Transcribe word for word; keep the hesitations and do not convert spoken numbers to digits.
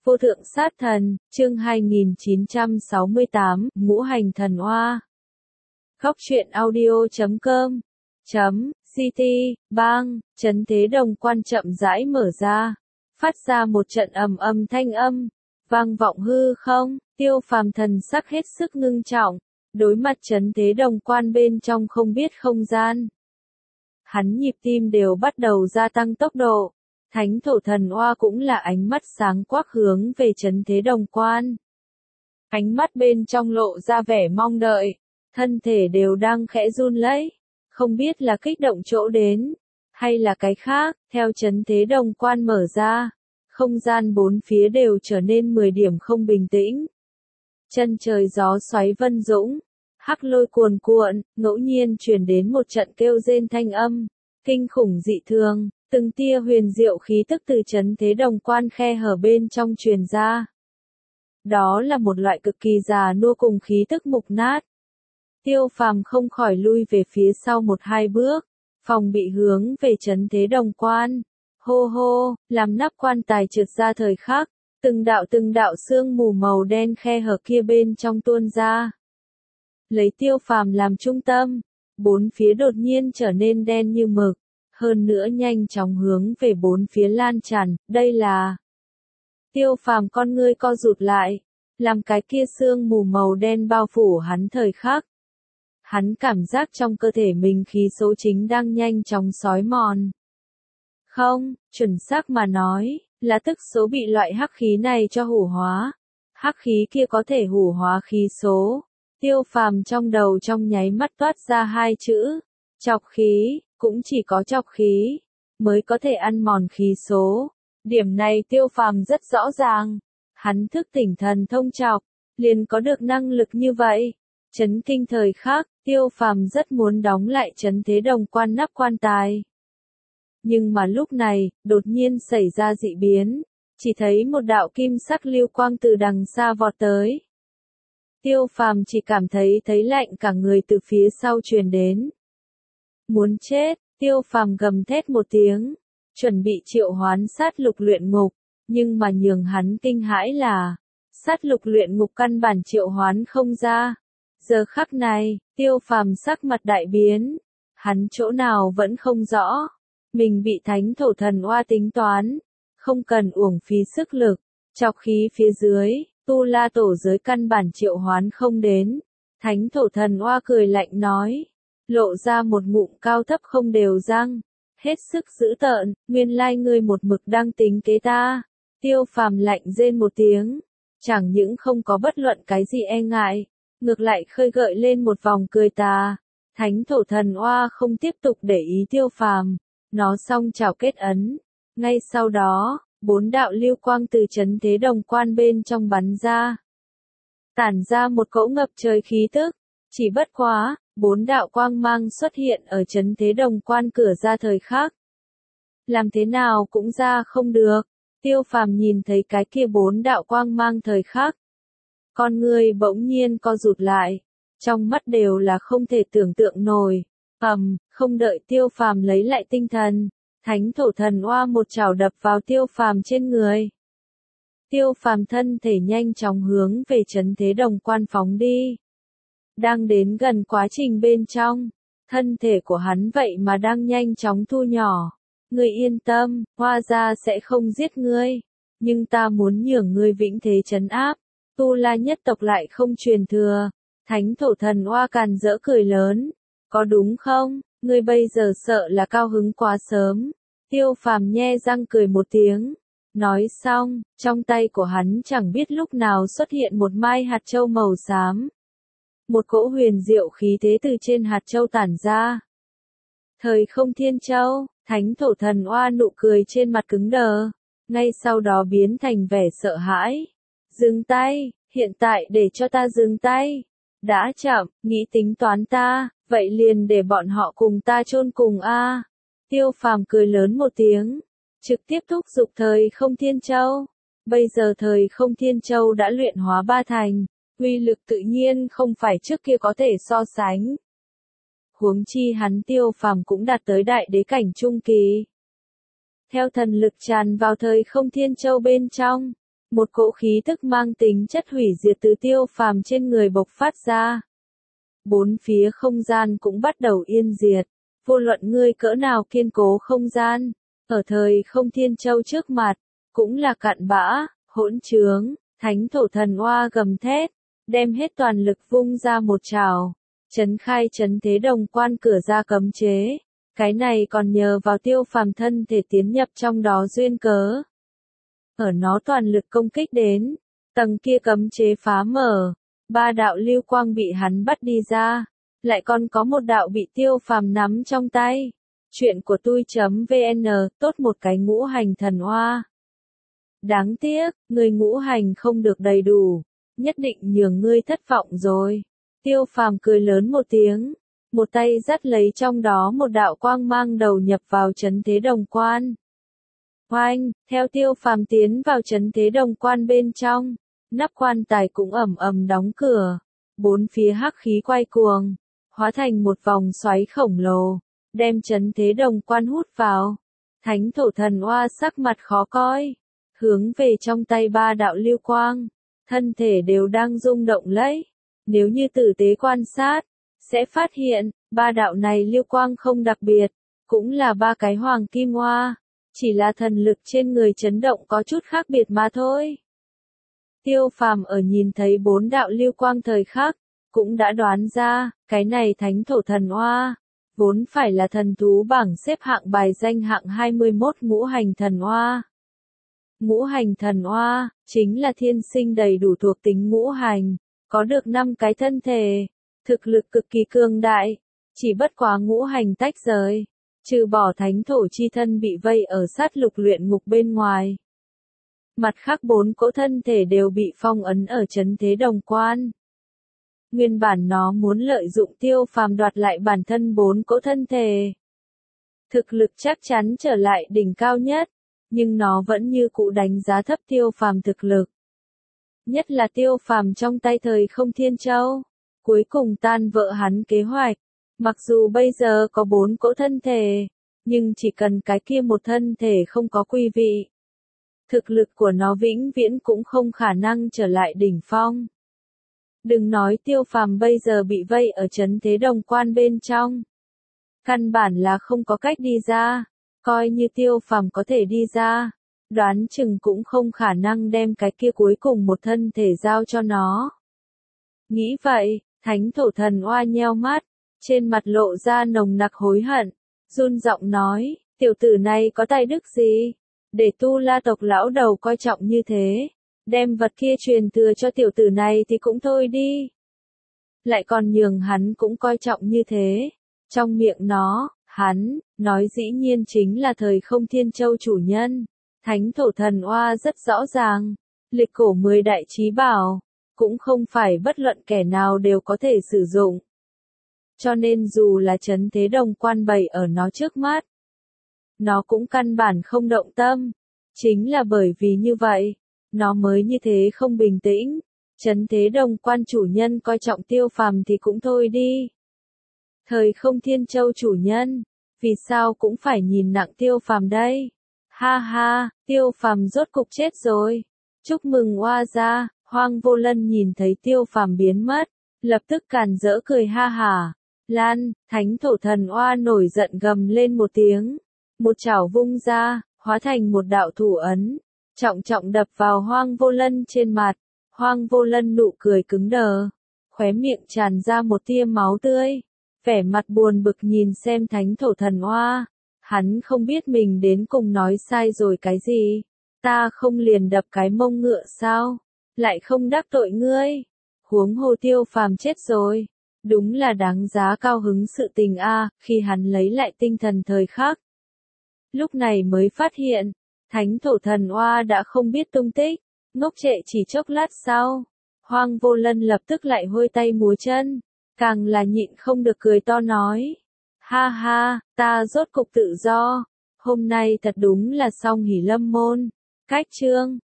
Vô thượng sát thần, chương hai nghìn chín trăm sáu mươi tám, ngũ hành thần oa. Góc truyện audio chấm com chấm ct bang, trấn thế đồng quan chậm rãi mở ra, phát ra một trận ầm ầm thanh âm, vang vọng hư không. Tiêu Phàm thần sắc hết sức ngưng trọng, đối mặt trấn thế đồng quan bên trong không biết không gian. Hắn nhịp tim đều bắt đầu gia tăng tốc độ. Thánh thổ thần oa cũng là ánh mắt sáng quắc hướng về trấn thế đồng quan. Ánh mắt bên trong lộ ra vẻ mong đợi, thân thể đều đang khẽ run lẫy, không biết là kích động chỗ đến, hay là cái khác. Theo trấn thế đồng quan mở ra, không gian bốn phía đều trở nên mười điểm không bình tĩnh. Chân trời gió xoáy vân dũng, hắc lôi cuồn cuộn, ngẫu nhiên truyền đến một trận kêu rên thanh âm, kinh khủng dị thường. Từng tia huyền diệu khí tức từ trấn thế đồng quan khe hở bên trong truyền ra. Đó là một loại cực kỳ già nua cùng khí tức mục nát. Tiêu Phàm không khỏi lui về phía sau một hai bước, phòng bị hướng về trấn thế đồng quan. Hô hô, làm nắp quan tài trượt ra thời khắc, từng đạo từng đạo sương mù màu đen khe hở kia bên trong tuôn ra. Lấy Tiêu Phàm làm trung tâm, bốn phía đột nhiên trở nên đen như mực. Hơn nữa nhanh chóng hướng về bốn phía lan tràn, đây là... Tiêu Phàm con ngươi co rụt lại, làm cái kia sương mù màu đen bao phủ hắn thời khắc. Hắn cảm giác trong cơ thể mình khí số chính đang nhanh chóng xói mòn. Không, chuẩn xác mà nói, là tức số bị loại hắc khí này cho hủ hóa. Hắc khí kia có thể hủ hóa khí số. Tiêu Phàm trong đầu trong nháy mắt toát ra hai chữ, chọc khí. Cũng chỉ có chọc khí mới có thể ăn mòn khí số. Điểm này Tiêu Phàm rất rõ ràng. Hắn thức tỉnh thần thông chọc, liền có được năng lực như vậy. Chấn kinh thời khắc, Tiêu Phàm rất muốn đóng lại trấn thế đồng quan nắp quan tài. Nhưng mà lúc này, đột nhiên xảy ra dị biến, chỉ thấy một đạo kim sắc lưu quang từ đằng xa vọt tới. Tiêu Phàm chỉ cảm thấy thấy lạnh cả người từ phía sau truyền đến. Muốn chết, Tiêu Phàm gầm thét một tiếng, chuẩn bị triệu hoán sát lục luyện ngục, nhưng mà nhường hắn kinh hãi là, sát lục luyện ngục căn bản triệu hoán không ra. Giờ khắc này, Tiêu Phàm sắc mặt đại biến, hắn chỗ nào vẫn không rõ, mình bị thánh thổ thần oa tính toán, không cần uổng phí sức lực, chọc khí phía dưới, tu la tổ giới căn bản triệu hoán không đến. Thánh thổ thần oa cười lạnh nói, lộ ra một ngụm cao thấp không đều răng, hết sức dữ tợn, nguyên lai ngươi một mực đang tính kế ta. Tiêu Phàm lạnh rên một tiếng, chẳng những không có bất luận cái gì e ngại, ngược lại khơi gợi lên một vòng cười tà. Thánh thổ thần oa không tiếp tục để ý Tiêu Phàm, nó song chảo kết ấn, ngay sau đó, bốn đạo lưu quang từ trấn thế đồng quan bên trong bắn ra, tản ra một cỗ ngập trời khí tức. Chỉ bất quá, bốn đạo quang mang xuất hiện ở trấn thế đồng quan cửa ra thời khắc. Làm thế nào cũng ra không được. Tiêu Phàm nhìn thấy cái kia bốn đạo quang mang thời khắc. Con người bỗng nhiên co rụt lại. Trong mắt đều là không thể tưởng tượng nổi. Ầm, không đợi Tiêu Phàm lấy lại tinh thần. Thánh thổ thần oa một chảo đập vào Tiêu Phàm trên người. Tiêu Phàm thân thể nhanh chóng hướng về trấn thế đồng quan phóng đi. Đang đến gần quá trình bên trong, thân thể của hắn vậy mà đang nhanh chóng thu nhỏ. Ngươi yên tâm, Hoa gia sẽ không giết ngươi, nhưng ta muốn nhường ngươi vĩnh thế trấn áp. Tu La nhất tộc lại không truyền thừa. Thánh thổ thần oa càn rỡ cười lớn, có đúng không? Ngươi bây giờ sợ là cao hứng quá sớm. Tiêu Phàm nhe răng cười một tiếng. Nói xong, trong tay của hắn chẳng biết lúc nào xuất hiện một mai hạt châu màu xám. Một cỗ huyền diệu khí thế từ trên hạt châu tản ra. Thời không thiên châu, thánh thổ thần oa nụ cười trên mặt cứng đờ, ngay sau đó biến thành vẻ sợ hãi. Dừng tay, hiện tại để cho ta dừng tay. Đã chậm, nghĩ tính toán ta, vậy liền để bọn họ cùng ta chôn cùng a. Tiêu Phàm cười lớn một tiếng, trực tiếp thúc giục thời không thiên châu. Bây giờ thời không thiên châu đã luyện hóa ba thành. Uy lực tự nhiên không phải trước kia có thể so sánh. Huống chi hắn Tiêu Phàm cũng đạt tới đại đế cảnh trung kỳ. Theo thần lực tràn vào thời không thiên châu bên trong, Một cỗ khí tức mang tính chất hủy diệt từ Tiêu Phàm trên người bộc phát ra. Bốn phía không gian cũng bắt đầu yên diệt, vô luận ngươi cỡ nào kiên cố không gian, ở thời không thiên châu trước mặt, cũng là cặn bã, hỗn trướng, thánh thổ thần oa gầm thét, đem hết toàn lực vung ra một trảo, chấn khai chấn thế đồng quan cửa ra cấm chế, cái này còn nhờ vào Tiêu Phàm thân thể tiến nhập trong đó duyên cớ. Ở nó toàn lực công kích đến, tầng kia cấm chế phá mở, ba đạo lưu quang bị hắn bắt đi ra, lại còn có một đạo bị Tiêu Phàm nắm trong tay. Chuyện của tui.vn, tốt một cái ngũ hành thần oa. Đáng tiếc, người ngũ hành không được đầy đủ, nhất định nhường ngươi thất vọng rồi. Tiêu Phàm cười lớn một tiếng, một tay dắt lấy trong đó một đạo quang mang đầu nhập vào chấn thế đồng quan. Oanh, theo Tiêu Phàm tiến vào chấn thế đồng quan bên trong, nắp quan tài cũng ầm ầm đóng cửa, bốn phía hắc khí quay cuồng, hóa thành một vòng xoáy khổng lồ, đem chấn thế đồng quan hút vào. Thánh thổ thần oa sắc mặt khó coi, hướng về trong tay ba đạo lưu quang, thân thể đều đang rung động lấy. Nếu như tử tế quan sát, sẽ phát hiện, ba đạo này lưu quang không đặc biệt, cũng là ba cái hoàng kim oa, chỉ là thần lực trên người chấn động có chút khác biệt mà thôi. Tiêu Phàm ở nhìn thấy bốn đạo lưu quang thời khắc, cũng đã đoán ra, cái này thánh thổ thần oa, vốn phải là thần thú bảng xếp hạng bài danh hạng hai mươi mốt ngũ hành thần oa. Ngũ hành thần oa, chính là thiên sinh đầy đủ thuộc tính ngũ hành, có được năm cái thân thể, thực lực cực kỳ cường đại, chỉ bất quá ngũ hành tách rời, trừ bỏ thánh thổ chi thân bị vây ở sát lục luyện ngục bên ngoài. Mặt khác bốn cỗ thân thể đều bị phong ấn ở chấn thế đồng quan. Nguyên bản nó muốn lợi dụng Tiêu Phàm đoạt lại bản thân bốn cỗ thân thể. Thực lực chắc chắn trở lại đỉnh cao nhất, nhưng nó vẫn như cũ đánh giá thấp Tiêu Phàm thực lực. Nhất là Tiêu Phàm trong tay thời không thiên châu, cuối cùng tan vỡ hắn kế hoạch. Mặc dù bây giờ có bốn cỗ thân thể, nhưng chỉ cần cái kia một thân thể không có quý vị, thực lực của nó vĩnh viễn cũng không khả năng trở lại đỉnh phong. Đừng nói Tiêu Phàm bây giờ bị vây ở chấn thế đồng quan bên trong, căn bản là không có cách đi ra, coi như Tiêu Phàm có thể đi ra, đoán chừng cũng không khả năng đem cái kia cuối cùng một thân thể giao cho nó. Nghĩ vậy, thánh thổ thần oa nheo mắt, trên mặt lộ ra nồng nặc hối hận, run giọng nói, tiểu tử này có tài đức gì, để Tu La tộc lão đầu coi trọng như thế, đem vật kia truyền thừa cho tiểu tử này thì cũng thôi đi. Lại còn nhường hắn cũng coi trọng như thế, trong miệng nó, hắn, nói dĩ nhiên chính là thời không thiên châu chủ nhân. Thánh thổ thần oa rất rõ ràng, lịch cổ mười đại chí bảo, cũng không phải bất luận kẻ nào đều có thể sử dụng. Cho nên dù là chấn thế đồng quan bày ở nó trước mắt, nó cũng căn bản không động tâm. Chính là bởi vì như vậy, nó mới như thế không bình tĩnh. Chấn thế đồng quan chủ nhân coi trọng Tiêu Phàm thì cũng thôi đi. Thời không thiên châu chủ nhân, vì sao cũng phải nhìn nặng Tiêu Phàm đây? Ha ha, Tiêu Phàm rốt cục chết rồi. Chúc mừng oa gia. Hoang Vô Lân nhìn thấy Tiêu Phàm biến mất, lập tức càn rỡ cười ha hả. Lan, thánh thổ thần oa nổi giận gầm lên một tiếng, một chảo vung ra, hóa thành một đạo thủ ấn, trọng trọng đập vào Hoang Vô Lân trên mặt. Hoang Vô Lân nụ cười cứng đờ, khóe miệng tràn ra một tia máu tươi, vẻ mặt buồn bực nhìn xem thánh thổ thần oa. Hắn không biết mình đến cùng nói sai rồi cái gì. Ta không liền đập cái mông ngựa sao? Lại không đắc tội ngươi. Huống hồ Tiêu Phàm chết rồi. Đúng là đáng giá cao hứng sự tình a. Khi hắn lấy lại tinh thần thời khắc, lúc này mới phát hiện, thánh thổ thần oa đã không biết tung tích. Ngốc trệ chỉ chốc lát sau, Hoang Vô Lân lập tức lại hôi tay múa chân, càng là nhịn không được cười to nói. Ha ha, ta rốt cục tự do, hôm nay thật đúng là song hỷ lâm môn. Cách chương